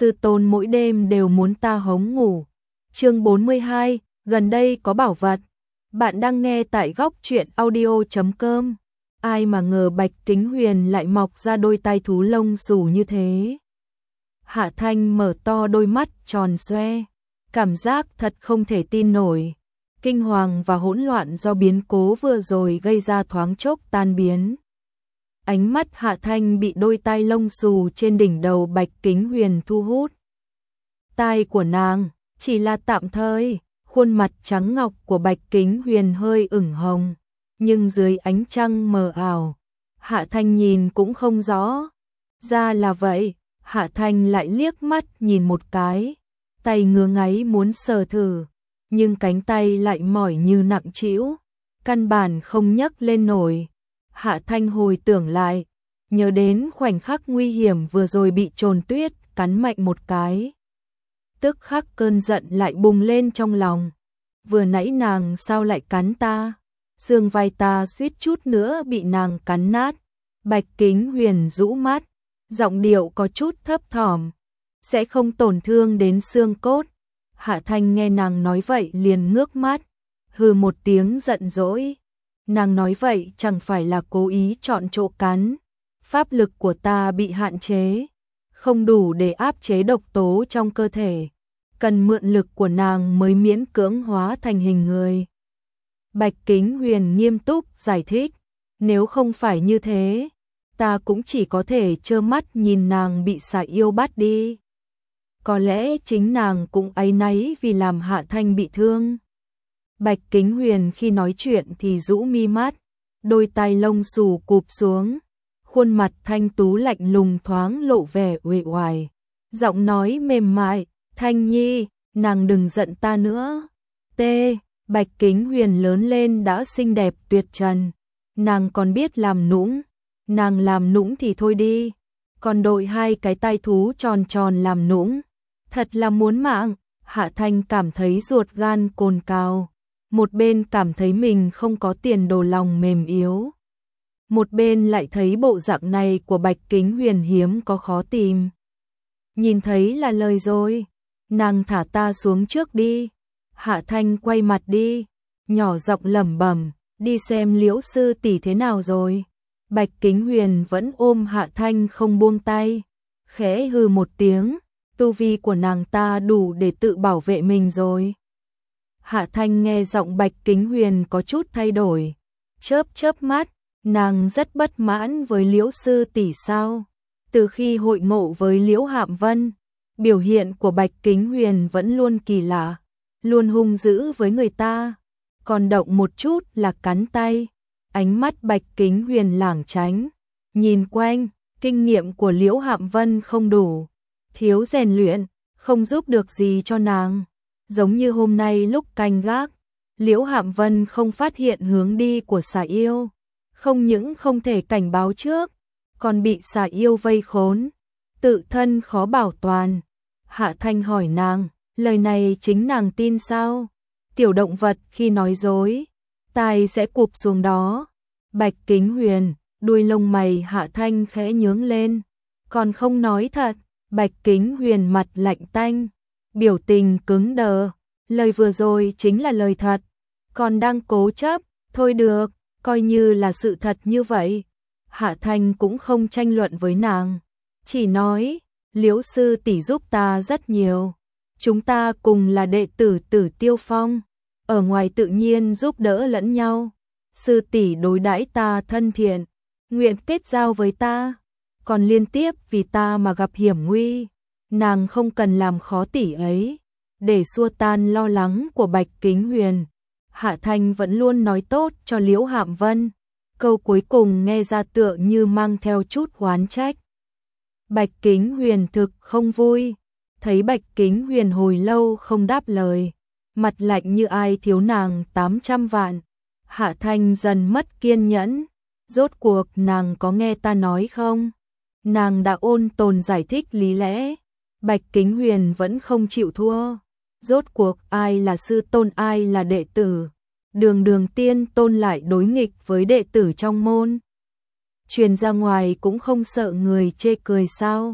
sư tôn mỗi đêm đều muốn ta hống ngủ. Chương 42, gần đây có bảo vật. Bạn đang nghe tại góc truyện audio.com. Ai mà ngờ Bạch Kính Huyền lại mọc ra đôi tai thú lông xù như thế. Hạ Thanh mở to đôi mắt tròn xoe, cảm giác thật không thể tin nổi. Kinh hoàng và hỗn loạn do biến cố vừa rồi gây ra thoáng chốc tan biến. Ánh mắt Hạ Thanh bị đôi tai lông xù trên đỉnh đầu Bạch Kính Huyền thu hút. Tai của nàng chỉ là tạm thời, khuôn mặt trắng ngọc của Bạch Kính Huyền hơi ửng hồng, nhưng dưới ánh trăng mờ ảo, Hạ Thanh nhìn cũng không rõ. Ra là vậy, Hạ Thanh lại liếc mắt nhìn một cái, tay ngứa ngáy muốn sờ thử, nhưng cánh tay lại mỏi như nặng trĩu, căn bản không nhấc lên nổi. Hạ Thanh hồi tưởng lại, nhớ đến khoảnh khắc nguy hiểm vừa rồi bị Trồn Tuyết cắn mạnh một cái. Tức khắc cơn giận lại bùng lên trong lòng. Vừa nãy nàng sao lại cắn ta? Xương vai ta suýt chút nữa bị nàng cắn nát. Bạch Kính Huyền rũ mắt, giọng điệu có chút thấp thỏm. Sẽ không tổn thương đến xương cốt. Hạ Thanh nghe nàng nói vậy liền ngước mắt, hừ một tiếng giận dỗi. Nàng nói vậy chẳng phải là cố ý chọn chỗ cắn. Pháp lực của ta bị hạn chế, không đủ để áp chế độc tố trong cơ thể. Cần mượn lực của nàng mới miễn cưỡng hóa thành hình người. Bạch Kính Huyền nghiêm túc giải thích, nếu không phải như thế, ta cũng chỉ có thể trơ mắt nhìn nàng bị xà yêu bắt đi. Có lẽ chính nàng cũng áy náy vì làm Hạ Thanh bị thương. Bạch Kính Huyền khi nói chuyện thì rũ mi mắt, đôi tai lông xù cụp xuống, khuôn mặt thanh tú lạnh lùng thoáng lộ vẻ uể oải, giọng nói mềm mại, "Thanh Nhi, nàng đừng giận ta nữa." Bạch Kính Huyền lớn lên đã xinh đẹp tuyệt trần, nàng còn biết làm nũng, nàng làm nũng thì thôi đi, còn đội hai cái tai thú tròn tròn làm nũng, thật là muốn mạng. Hạ Thanh cảm thấy ruột gan cồn cào, một bên cảm thấy mình không có tiền đồ lòng mềm yếu, một bên lại thấy bộ dạng này của Bạch Kính Huyền hiếm có khó tìm. Nhìn thấy là lời rồi, nàng thả ta xuống trước đi. Hạ Thanh quay mặt đi, nhỏ giọng lẩm bẩm, đi xem Liễu sư tỷ thế nào rồi. Bạch Kính Huyền vẫn ôm Hạ Thanh không buông tay, khẽ hừ một tiếng, tu vi của nàng ta đủ để tự bảo vệ mình rồi. Hạ Thanh nghe giọng Bạch Kính Huyền có chút thay đổi, chớp chớp mắt, nàng rất bất mãn với Liễu sư tỷ sao? Từ khi hội ngộ với Liễu Hạm Vân, biểu hiện của Bạch Kính Huyền vẫn luôn kỳ lạ, luôn hung dữ với người ta, còn động một chút là cắn tay. Ánh mắt Bạch Kính Huyền lảng tránh, nhìn quanh, kinh nghiệm của Liễu Hạm Vân không đủ, thiếu rèn luyện, không giúp được gì cho nàng. Giống như hôm nay lúc canh gác, Liễu Hạm Vân không phát hiện hướng đi của xà yêu, không những không thể cảnh báo trước, còn bị xà yêu vây khốn, tự thân khó bảo toàn. Hạ Thanh hỏi nàng, lời này chính nàng tin sao? Tiểu động vật khi nói dối, tai sẽ cụp xuống đó. Bạch Kính Huyền, đuôi lông mày Hạ Thanh khẽ nhướng lên, còn không nói thật. Bạch Kính Huyền mặt lạnh tanh, biểu tình cứng đờ, lời vừa rồi chính là lời thật, còn đang cố chấp, thôi được, coi như là sự thật như vậy. Hạ Thanh cũng không tranh luận với nàng, chỉ nói, Liễu sư tỷ giúp ta rất nhiều, chúng ta cùng là đệ tử Tử Tiêu Phong, ở ngoài tự nhiên giúp đỡ lẫn nhau, sư tỷ đối đãi ta thân thiện, nguyện kết giao với ta, còn liên tiếp vì ta mà gặp hiểm nguy, nàng không cần làm khó tỷ ấy. Để xua tan lo lắng của Bạch Kính Huyền, Hạ Thanh vẫn luôn nói tốt cho Liễu Hạm Vân, câu cuối cùng nghe ra tựa như mang theo chút oán trách. Bạch Kính Huyền thực không vui, thấy Bạch Kính Huyền hồi lâu không đáp lời, mặt lạnh như ai thiếu nàng 800 vạn. Hạ Thanh dần mất kiên nhẫn, rốt cuộc nàng có nghe ta nói không? Nàng đã ôn tồn giải thích lý lẽ, Bạch Kính Huyền vẫn không chịu thua. Rốt cuộc ai là sư tôn ai là đệ tử? Đường tiên tôn lại đối nghịch với đệ tử trong môn. Truyền ra ngoài cũng không sợ người chê cười sao?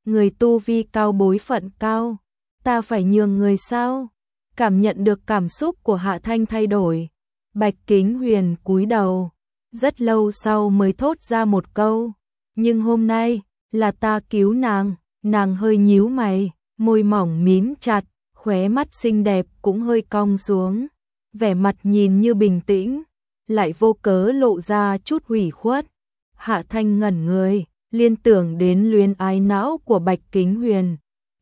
người tu vi cao bối phận cao, ta phải nhường người sao? Cảm nhận được cảm xúc của Hạ Thanh thay đổi, Bạch Kính Huyền cúi đầu, rất lâu sau mới thốt ra một câu, nhưng hôm nay là ta cứu nàng hơi nhíu mày, môi mỏng mím chặt, khóe mắt xinh đẹp cũng hơi cong xuống, vẻ mặt nhìn như bình tĩnh, lại vô cớ lộ ra chút ủy khuất. Hạ Thanh ngẩn người, liên tưởng đến luyến ái não của Bạch Kính Huyền.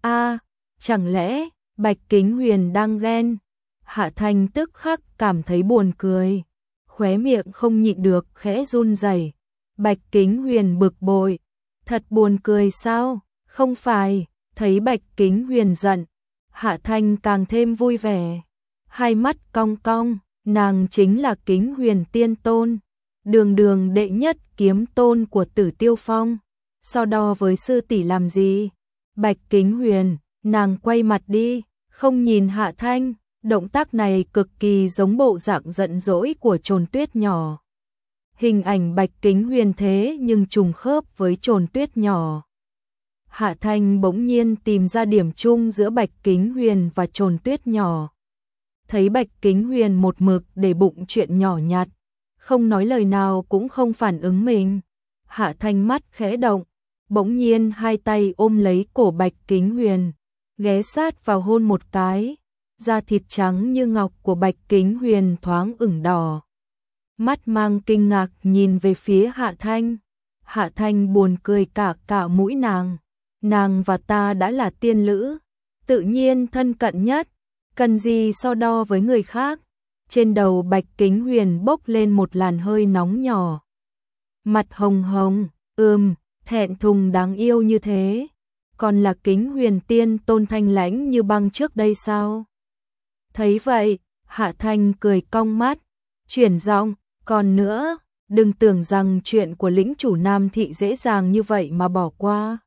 Chẳng lẽ Bạch Kính Huyền đang ghen? Hạ Thanh tức khắc cảm thấy buồn cười, khóe miệng không nhịn được khẽ run rẩy. Bạch Kính Huyền bực bội, thật buồn cười sao? Không phải. Thấy Bạch Kính Huyền giận, Hạ Thanh càng thêm vui vẻ, hai mắt cong cong, nàng chính là Kính Huyền tiên tôn, đường đường đệ nhất kiếm tôn của Tử Tiêu Phong, so đo với sư tỷ làm gì? Bạch Kính Huyền, nàng quay mặt đi, không nhìn Hạ Thanh, động tác này cực kỳ giống bộ dạng giận dỗi của Trồn Tuyết nhỏ. Hình ảnh Bạch Kính Huyền thế nhưng trùng khớp với Trồn Tuyết nhỏ. Hạ Thanh bỗng nhiên tìm ra điểm chung giữa Bạch Kính Huyền và Trồn Tuyết nhỏ. Thấy Bạch Kính Huyền một mực để bụng chuyện nhỏ nhặt, không nói lời nào cũng không phản ứng mình. Hạ Thanh mắt khẽ động, bỗng nhiên hai tay ôm lấy cổ Bạch Kính Huyền, ghé sát vào hôn một cái, da thịt trắng như ngọc của Bạch Kính Huyền thoáng ửng đỏ. Mắt mang kinh ngạc nhìn về phía Hạ Thanh. Hạ Thanh buồn cười cả mũi nàng. Nàng và ta đã là tiên lữ, tự nhiên thân cận nhất, cần gì so đo với người khác. Trên đầu Bạch Kính Huyền bốc lên một làn hơi nóng nhỏ. Mặt hồng hồng, thẹn thùng đáng yêu như thế, còn là Kính Huyền tiên tôn thanh lãnh như băng trước đây sao? Thấy vậy, Hạ Thanh cười cong mắt, chuyển giọng, còn nữa, đừng tưởng rằng chuyện của lĩnh chủ Nam thị dễ dàng như vậy mà bỏ qua.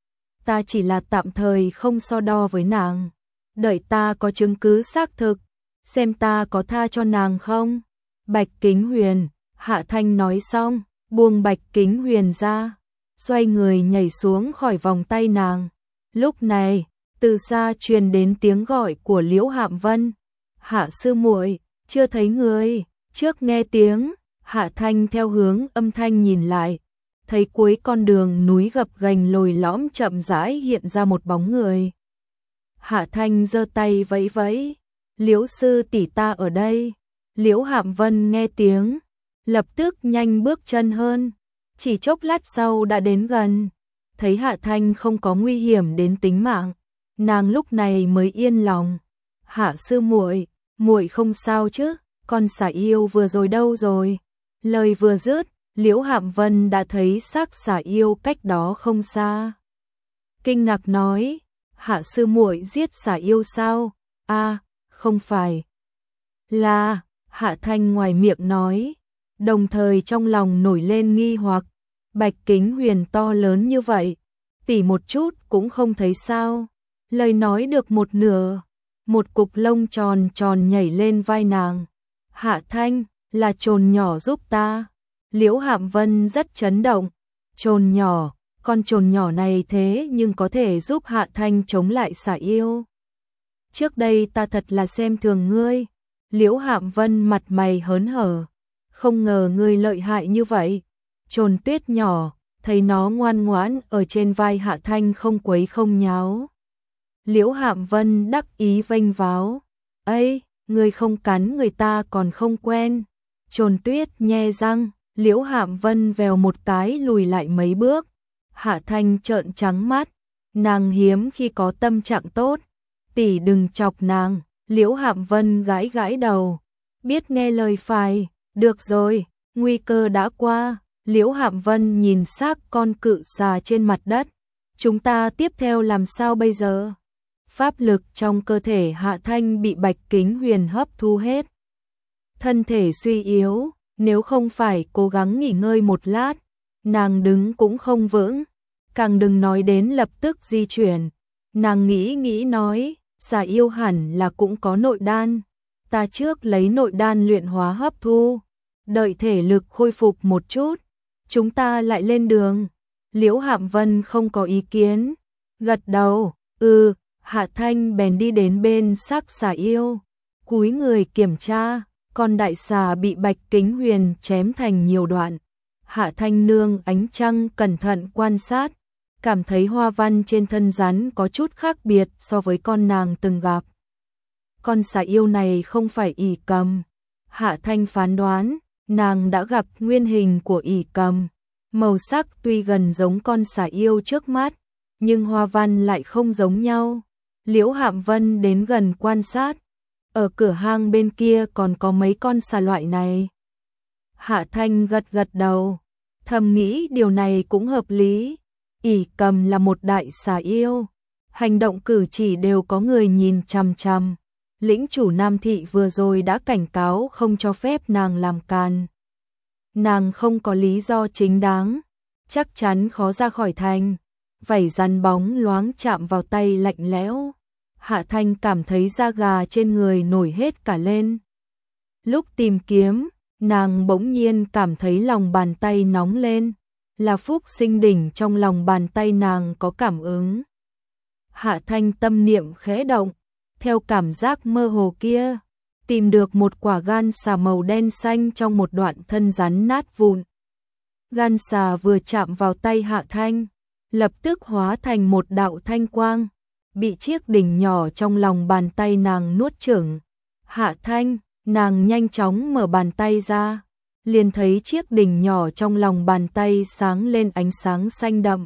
Ta chỉ là tạm thời không so đo với nàng, đợi ta có chứng cứ xác thực, xem ta có tha cho nàng không. Bạch Kính Huyền, Hạ Thanh nói xong, buông Bạch Kính Huyền ra, xoay người nhảy xuống khỏi vòng tay nàng. Lúc này, từ xa truyền đến tiếng gọi của Liễu Hạm Vân. Hạ sư muội, chưa thấy người. Trước nghe tiếng, Hạ Thanh theo hướng âm thanh nhìn lại, thấy cuối con đường núi gập ghềnh lồi lõm chậm rãi hiện ra một bóng người. Hạ Thanh giơ tay vẫy vẫy, Liễu sư tỷ ta ở đây. Liễu Hạm Vân nghe tiếng, lập tức nhanh bước chân hơn, chỉ chốc lát sau đã đến gần. Thấy Hạ Thanh không có nguy hiểm đến tính mạng, nàng lúc này mới yên lòng. Hạ sư muội, muội không sao chứ? Con xà yêu vừa rồi đâu rồi? Lời vừa dứt, Liễu Hạm Vân đã thấy xác xà yêu cách đó không xa. Kinh ngạc nói, Hạ sư muội giết xà yêu sao? Không phải. Là, Hạ Thanh ngoài miệng nói, đồng thời trong lòng nổi lên nghi hoặc, Bạch Kính Huyền to lớn như vậy, tỉ một chút cũng không thấy sao? Lời nói được một nửa, một cục lông tròn tròn nhảy lên vai nàng. Hạ Thanh, là Trồn nhỏ giúp ta. Liễu Hạm Vân rất chấn động. Trồn nhỏ, con trồn nhỏ này thế nhưng có thể giúp Hạ Thanh chống lại xà yêu. Trước đây ta thật là xem thường ngươi. Liễu Hạm Vân mặt mày hớn hở, không ngờ ngươi lợi hại như vậy. Trồn Tuyết nhỏ, thấy nó ngoan ngoãn ở trên vai Hạ Thanh không quấy không nháo. Liễu Hạm Vân đắc ý vênh váo, "Ây, ngươi không cắn người ta còn không quen." Trồn Tuyết nhe răng, Liễu Hạm Vân vèo một cái lùi lại mấy bước. Hạ Thanh trợn trắng mắt, nàng hiếm khi có tâm trạng tốt, tỷ đừng chọc nàng. Liễu Hạm Vân gãi gãi đầu, biết nghe lời phải, được rồi, nguy cơ đã qua. Liễu Hạm Vân nhìn xác con cự xà trên mặt đất, chúng ta tiếp theo làm sao bây giờ? Pháp lực trong cơ thể Hạ Thanh bị Bạch Kính Huyền hấp thu hết. Thân thể suy yếu, nếu không phải cố gắng nghỉ ngơi một lát, nàng đứng cũng không vững, càng đừng nói đến lập tức di chuyển. Nàng nghĩ nói, xà yêu hẳn là cũng có nội đan, ta trước lấy nội đan luyện hóa hấp thu, đợi thể lực khôi phục một chút, chúng ta lại lên đường. Liễu Hạm Vân không có ý kiến, Gật đầu, Hạ Thanh bèn đi đến bên xác xà yêu, cúi người kiểm tra, con đại xà bị Bạch Kính Huyền chém thành nhiều đoạn. Hạ Thanh nương ánh trăng cẩn thận quan sát, cảm thấy hoa văn trên thân rắn có chút khác biệt so với con nàng từng gặp. Con xà yêu này không phải ỷ cầm. Hạ Thanh phán đoán, nàng đã gặp nguyên hình của ỷ cầm. Màu sắc tuy gần giống con xà yêu trước mắt, nhưng hoa văn lại không giống nhau. Liễu Hạm Vân đến gần quan sát. Ở cửa hang bên kia còn có mấy con xà loại này. Hạ Thanh gật đầu, thầm nghĩ điều này cũng hợp lý. ỷ cầm là một đại xà yêu, hành động cử chỉ đều có người nhìn chằm chằm. Lĩnh chủ Nam Thị vừa rồi đã cảnh cáo không cho phép nàng làm càn. Nàng không có lý do chính đáng, chắc chắn khó ra khỏi thành. Vảy rắn bóng loáng chạm vào tay lạnh lẽo. Hạ Thanh cảm thấy da gà trên người nổi hết cả lên. Lúc tìm kiếm, nàng bỗng nhiên cảm thấy lòng bàn tay nóng lên. Là Phúc Sinh Đỉnh trong lòng bàn tay nàng có cảm ứng. Hạ Thanh tâm niệm khẽ động, theo cảm giác mơ hồ kia, tìm được một quả gan xà màu đen xanh trong một đoạn thân rắn nát vụn. Gan xà vừa chạm vào tay Hạ Thanh, lập tức hóa thành một đạo thanh quang, bị chiếc đỉnh nhỏ trong lòng bàn tay nàng nuốt chửng. Hạ Thanh, nàng nhanh chóng mở bàn tay ra, liền thấy chiếc đỉnh nhỏ trong lòng bàn tay sáng lên ánh sáng xanh đậm.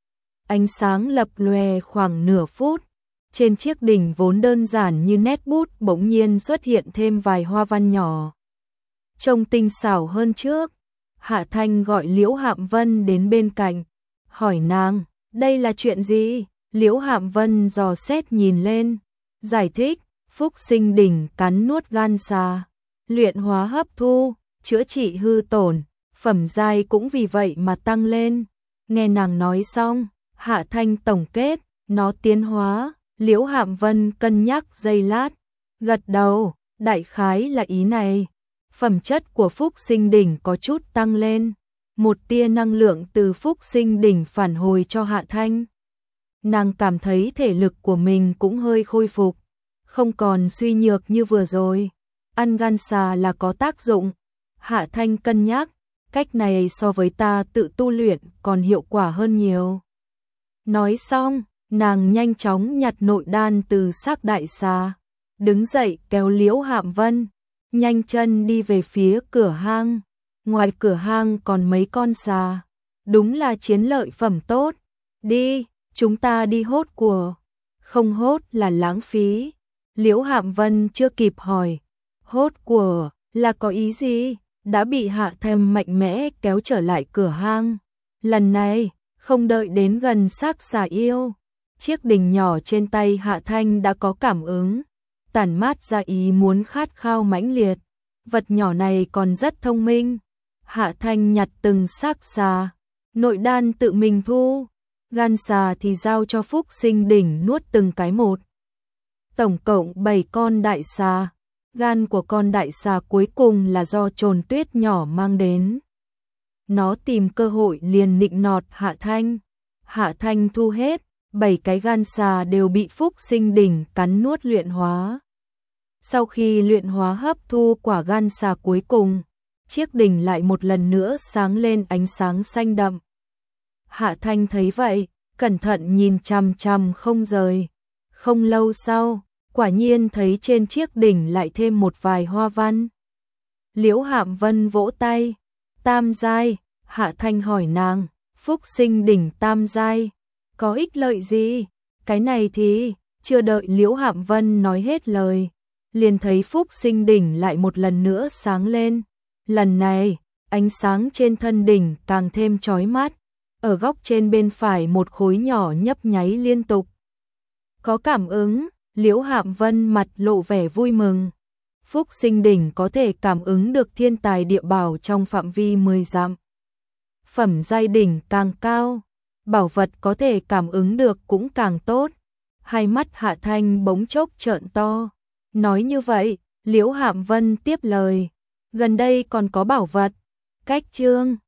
Ánh sáng lập lòe khoảng nửa phút, trên chiếc đỉnh vốn đơn giản như nét bút bỗng nhiên xuất hiện thêm vài hoa văn nhỏ. Trông tinh xảo hơn trước. Hạ Thanh gọi Liễu Hạm Vân đến bên cạnh, hỏi nàng, đây là chuyện gì? Liễu Hạm Vân dò xét nhìn lên, giải thích, Phúc Sinh Đỉnh cắn nuốt gan xà, luyện hóa hấp thu, chữa trị hư tổn, phẩm giai cũng vì vậy mà tăng lên. Nghe nàng nói xong, Hạ Thanh tổng kết, nó tiến hóa. Liễu Hạm Vân cân nhắc giây lát, gật đầu, đại khái là ý này. Phẩm chất của Phúc Sinh Đỉnh có chút tăng lên, một tia năng lượng từ Phúc Sinh Đỉnh phản hồi cho Hạ Thanh. Nàng cảm thấy thể lực của mình cũng hơi khôi phục, không còn suy nhược như vừa rồi. Ăn gan xà là có tác dụng. Hạ Thanh cân nhắc, cách này so với ta tự tu luyện còn hiệu quả hơn nhiều. Nói xong, nàng nhanh chóng nhặt nội đan từ xác đại xà, đứng dậy kéo Liễu Hạm Vân, nhanh chân đi về phía cửa hang. Ngoài cửa hang còn mấy con xà, đúng là chiến lợi phẩm tốt. Đi, chúng ta đi hốt của. Không hốt là lãng phí. Liễu Hạm Vân chưa kịp hỏi, hốt của là có ý gì, đã bị Hạ Thanh mạnh mẽ kéo trở lại cửa hang. Lần này, không đợi đến gần xác xà yêu, chiếc đỉnh nhỏ trên tay Hạ Thanh đã có cảm ứng, tản mát ra ý muốn khát khao mãnh liệt. Vật nhỏ này còn rất thông minh. Hạ Thanh nhặt từng xác xà, nội đan tự mình thu, gan xà thì giao cho Phúc Sinh Đỉnh nuốt từng cái một. Tổng cộng 7 con đại xà, gan của con đại xà cuối cùng là do Trồn Tuyết nhỏ mang đến. Nó tìm cơ hội liền nịnh nọt Hạ Thanh. Hạ Thanh thu hết, 7 cái gan xà đều bị Phúc Sinh Đỉnh cắn nuốt luyện hóa. Sau khi luyện hóa hấp thu quả gan xà cuối cùng, chiếc đỉnh lại một lần nữa sáng lên ánh sáng xanh đậm. Hạ Thanh thấy vậy, cẩn thận nhìn chằm chằm không rời. Không lâu sau, quả nhiên thấy trên chiếc đỉnh lại thêm một vài hoa văn. Liễu Hạm Vân vỗ tay, tam giai. Hạ Thanh hỏi nàng, Phúc Sinh Đỉnh tam giai, có ích lợi gì? Cái này thì, chưa đợi Liễu Hạm Vân nói hết lời, liền thấy Phúc Sinh Đỉnh lại một lần nữa sáng lên. Lần này, ánh sáng trên thân đỉnh càng thêm chói mắt. Ở góc trên bên phải một khối nhỏ nhấp nháy liên tục. Có cảm ứng, Liễu Hạm Vân mặt lộ vẻ vui mừng. Phúc Sinh Đỉnh có thể cảm ứng được thiên tài địa bảo trong phạm vi 10 dặm. Phẩm giai đỉnh càng cao, bảo vật có thể cảm ứng được cũng càng tốt. Hai mắt Hạ Thanh bỗng chốc trợn to. Nói như vậy, Liễu Hạm Vân tiếp lời, gần đây còn có bảo vật. Cách chương